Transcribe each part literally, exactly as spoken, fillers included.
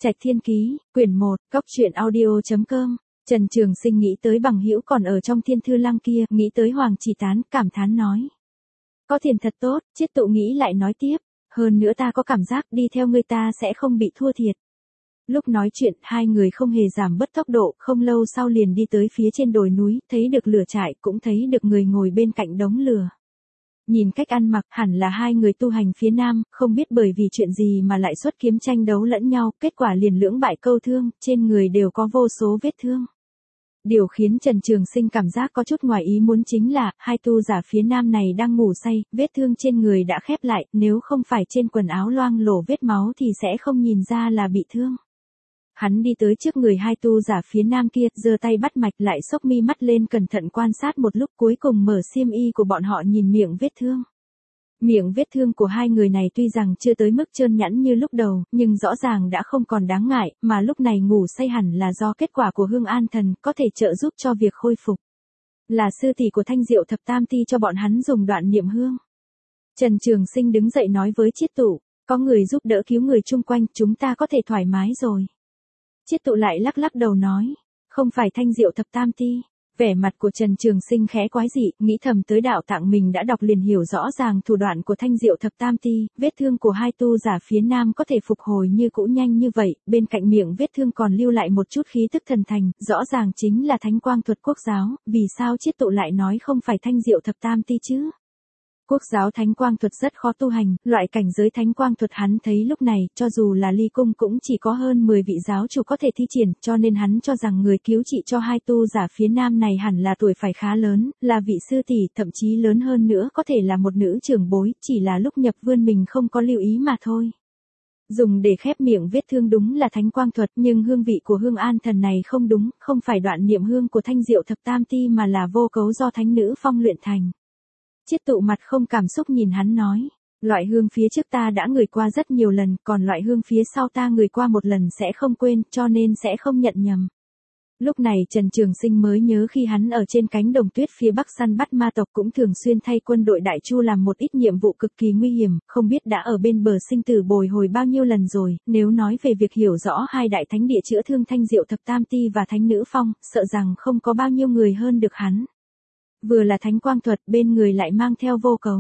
Trạch Thiên Ký, quyển một, góc truyện audio chấm com. Trần Trường Sinh nghĩ tới bằng hữu còn ở trong Thiên Thư Lăng kia, nghĩ tới Hoàng Chỉ Tán, cảm thán nói. Có tiền thật tốt, Chiết Tụ nghĩ lại nói tiếp. Hơn nữa ta có cảm giác đi theo người ta sẽ không bị thua thiệt. Lúc nói chuyện, hai người không hề giảm bớt tốc độ, không lâu sau liền đi tới phía trên đồi núi, thấy được lửa trại, cũng thấy được người ngồi bên cạnh đống lửa. Nhìn cách ăn mặc, hẳn là hai người tu hành phía Nam, không biết bởi vì chuyện gì mà lại xuất kiếm tranh đấu lẫn nhau, kết quả liền lưỡng bại câu thương, trên người đều có vô số vết thương. Điều khiến Trần Trường Sinh cảm giác có chút ngoài ý muốn chính là, hai tu giả phía Nam này đang ngủ say, vết thương trên người đã khép lại, nếu không phải trên quần áo loang lổ vết máu thì sẽ không nhìn ra là bị thương. Hắn đi tới trước người hai tu giả phía Nam kia, giơ tay bắt mạch lại xốc mi mắt lên cẩn thận quan sát một lúc, cuối cùng mở xiêm y của bọn họ nhìn miệng vết thương. Miệng vết thương của hai người này tuy rằng chưa tới mức trơn nhẵn như lúc đầu, nhưng rõ ràng đã không còn đáng ngại, mà lúc này ngủ say hẳn là do kết quả của hương an thần, có thể trợ giúp cho việc khôi phục. Là sư tỷ của Thanh Diệu Thập Tam Ti cho bọn hắn dùng đoạn niệm hương. Trần Trường Sinh đứng dậy nói với Chiết Tụ, có người giúp đỡ cứu người chung quanh, chúng ta có thể thoải mái rồi. Chiết Tụ lại lắc lắc đầu nói, không phải Thanh Diệu Thập Tam Ti. Vẻ mặt của Trần Trường Sinh khẽ quái dị, nghĩ thầm tới đạo tạng mình đã đọc liền hiểu rõ ràng thủ đoạn của Thanh Diệu Thập Tam Ti, vết thương của hai tu giả phía Nam có thể phục hồi như cũ nhanh như vậy, bên cạnh miệng vết thương còn lưu lại một chút khí tức thần thành, rõ ràng chính là Thánh Quang Thuật Quốc giáo, vì sao Chiết Tụ lại nói không phải Thanh Diệu Thập Tam Ti chứ? Quốc giáo Thánh Quang Thuật rất khó tu hành, loại cảnh giới Thánh Quang Thuật hắn thấy lúc này, cho dù là Ly Cung cũng chỉ có hơn mười vị giáo chủ có thể thi triển, cho nên hắn cho rằng người cứu trị cho hai tu giả phía Nam này hẳn là tuổi phải khá lớn, là vị sư tỷ, thậm chí lớn hơn nữa có thể là một nữ trưởng bối, chỉ là lúc nhập vươn mình không có lưu ý mà thôi. Dùng để khép miệng vết thương đúng là Thánh Quang Thuật, nhưng hương vị của hương an thần này không đúng, không phải đoạn niệm hương của Thanh Diệu Thập Tam Ti mà là vô cấu do thánh nữ phong luyện thành. Chiết Tụ mặt không cảm xúc nhìn hắn nói, loại hương phía trước ta đã ngửi qua rất nhiều lần, còn loại hương phía sau ta ngửi qua một lần sẽ không quên, cho nên sẽ không nhận nhầm. Lúc này Trần Trường Sinh mới nhớ khi hắn ở trên cánh đồng tuyết phía bắc săn bắt ma tộc cũng thường xuyên thay quân đội Đại Chu làm một ít nhiệm vụ cực kỳ nguy hiểm, không biết đã ở bên bờ sinh tử bồi hồi bao nhiêu lần rồi, nếu nói về việc hiểu rõ hai đại thánh địa chữa thương Thanh Diệu Thập Tam Ti và Thánh Nữ Phong, sợ rằng không có bao nhiêu người hơn được hắn. Vừa là Thánh Quang Thuật, bên người lại mang theo vô cấu.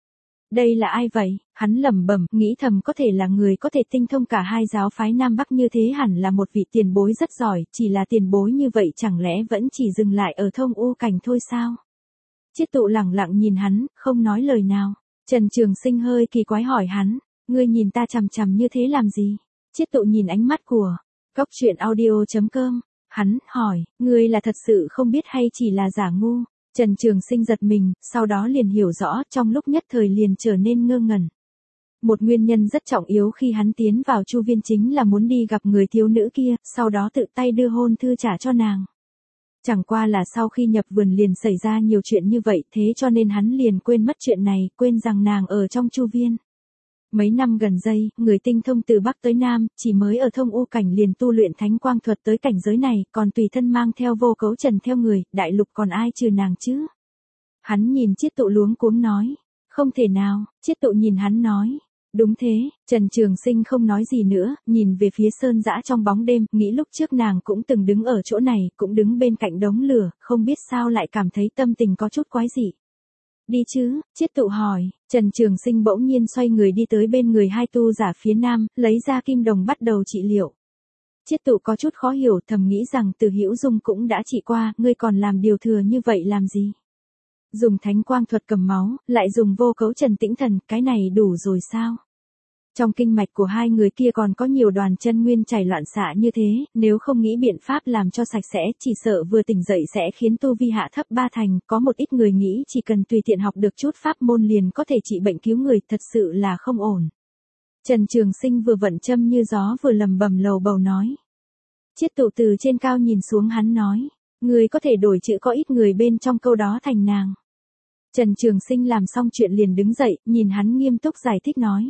Đây là ai vậy? Hắn lẩm bẩm, nghĩ thầm có thể là người có thể tinh thông cả hai giáo phái Nam Bắc như thế, hẳn là một vị tiền bối rất giỏi, chỉ là tiền bối như vậy chẳng lẽ vẫn chỉ dừng lại ở thông u cảnh thôi sao? Chiết Tụ lẳng lặng nhìn hắn, không nói lời nào. Trần Trường Sinh hơi kỳ quái hỏi hắn, ngươi nhìn ta chằm chằm như thế làm gì? Chiết Tụ nhìn ánh mắt của góc truyện audio chấm com, hắn hỏi, ngươi là thật sự không biết hay chỉ là giả ngu? Trần Trường Sinh giật mình, sau đó liền hiểu rõ, trong lúc nhất thời liền trở nên ngơ ngẩn. Một nguyên nhân rất trọng yếu khi hắn tiến vào Chu Viên chính là muốn đi gặp người thiếu nữ kia, sau đó tự tay đưa hôn thư trả cho nàng. Chẳng qua là sau khi nhập vườn liền xảy ra nhiều chuyện như vậy, thế cho nên hắn liền quên mất chuyện này, quên rằng nàng ở trong Chu Viên. Mấy năm gần đây, người tinh thông từ Bắc tới Nam, chỉ mới ở thông u cảnh liền tu luyện Thánh Quang Thuật tới cảnh giới này, còn tùy thân mang theo vô cấu trần theo người, đại lục còn ai trừ nàng chứ? Hắn nhìn Chiết Tụ luống cuống nói, không thể nào. Chiết Tụ nhìn hắn nói, đúng thế. Trần Trường Sinh không nói gì nữa, nhìn về phía sơn dã trong bóng đêm, nghĩ lúc trước nàng cũng từng đứng ở chỗ này, cũng đứng bên cạnh đống lửa, không biết sao lại cảm thấy tâm tình có chút quái dị. Đi chứ? Chiết Tụ hỏi. Trần Trường Sinh bỗng nhiên xoay người đi tới bên người hai tu giả phía Nam, lấy ra kim đồng bắt đầu trị liệu. Chiết Tụ có chút khó hiểu, thầm nghĩ rằng Từ Hữu Dung cũng đã trị qua, ngươi còn làm điều thừa như vậy làm gì? Dùng Thánh Quang Thuật cầm máu, lại dùng vô cấu trần tĩnh thần, cái này đủ rồi sao? Trong kinh mạch của hai người kia còn có nhiều đoàn chân nguyên chảy loạn xạ như thế, nếu không nghĩ biện pháp làm cho sạch sẽ, chỉ sợ vừa tỉnh dậy sẽ khiến tu vi hạ thấp ba thành, có một ít người nghĩ chỉ cần tùy tiện học được chút pháp môn liền có thể trị bệnh cứu người, thật sự là không ổn. Trần Trường Sinh vừa vận châm như gió vừa lầm bầm lầu bầu nói. Chiết Tụ từ trên cao nhìn xuống hắn nói, người có thể đổi chữ có ít người bên trong câu đó thành nàng. Trần Trường Sinh làm xong chuyện liền đứng dậy, nhìn hắn nghiêm túc giải thích nói.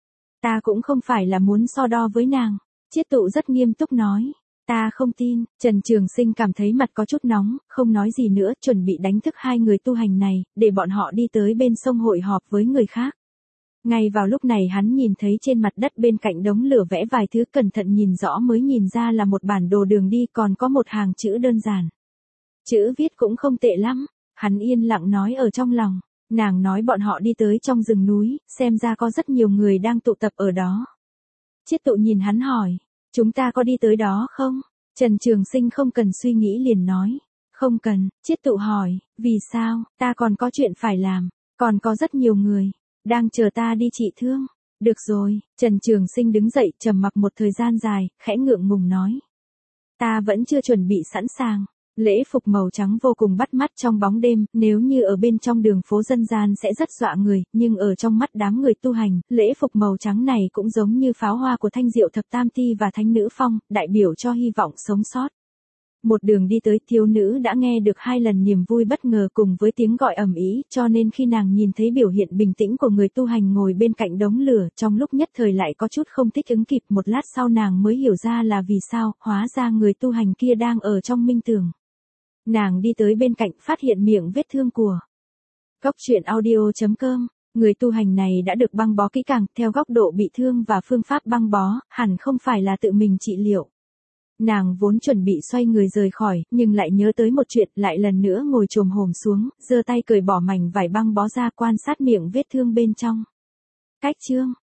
Ta cũng không phải là muốn so đo với nàng. Chiết Tụ rất nghiêm túc nói. Ta không tin. Trần Trường Sinh cảm thấy mặt có chút nóng, không nói gì nữa, chuẩn bị đánh thức hai người tu hành này, để bọn họ đi tới bên sông hội họp với người khác. Ngay vào lúc này hắn nhìn thấy trên mặt đất bên cạnh đống lửa vẽ vài thứ, cẩn thận nhìn rõ mới nhìn ra là một bản đồ đường đi, còn có một hàng chữ đơn giản. Chữ viết cũng không tệ lắm, hắn yên lặng nói ở trong lòng. Nàng nói bọn họ đi tới trong rừng núi, xem ra có rất nhiều người đang tụ tập ở đó. Chiết Tụ nhìn hắn hỏi, chúng ta có đi tới đó không? Trần Trường Sinh không cần suy nghĩ liền nói, không cần. Chiết Tụ hỏi, vì sao? Ta còn có chuyện phải làm, còn có rất nhiều người đang chờ ta đi trị thương. Được rồi. Trần Trường Sinh đứng dậy, trầm mặc một thời gian dài, khẽ ngượng ngùng nói, ta vẫn chưa chuẩn bị sẵn sàng. Lễ phục màu trắng vô cùng bắt mắt trong bóng đêm, nếu như ở bên trong đường phố dân gian sẽ rất dọa người, nhưng ở trong mắt đám người tu hành, lễ phục màu trắng này cũng giống như pháo hoa của Thanh Diệu Thập Tam Ti và Thánh Nữ Phong, đại biểu cho hy vọng sống sót. Một đường đi tới, thiếu nữ đã nghe được hai lần niềm vui bất ngờ cùng với tiếng gọi ầm ĩ, cho nên khi nàng nhìn thấy biểu hiện bình tĩnh của người tu hành ngồi bên cạnh đống lửa, trong lúc nhất thời lại có chút không thích ứng kịp, một lát sau nàng mới hiểu ra là vì sao, hóa ra người tu hành kia đang ở trong minh tường. Nàng đi tới bên cạnh, phát hiện miệng vết thương của Cốc Truyện Audio chấm com. Người tu hành này đã được băng bó kỹ càng, theo góc độ bị thương và phương pháp băng bó, hẳn không phải là tự mình trị liệu. Nàng vốn chuẩn bị xoay người rời khỏi, nhưng lại nhớ tới một chuyện, lại lần nữa ngồi chồm hổm xuống, giơ tay cởi bỏ mảnh vải băng bó ra, quan sát miệng vết thương bên trong. Cách chương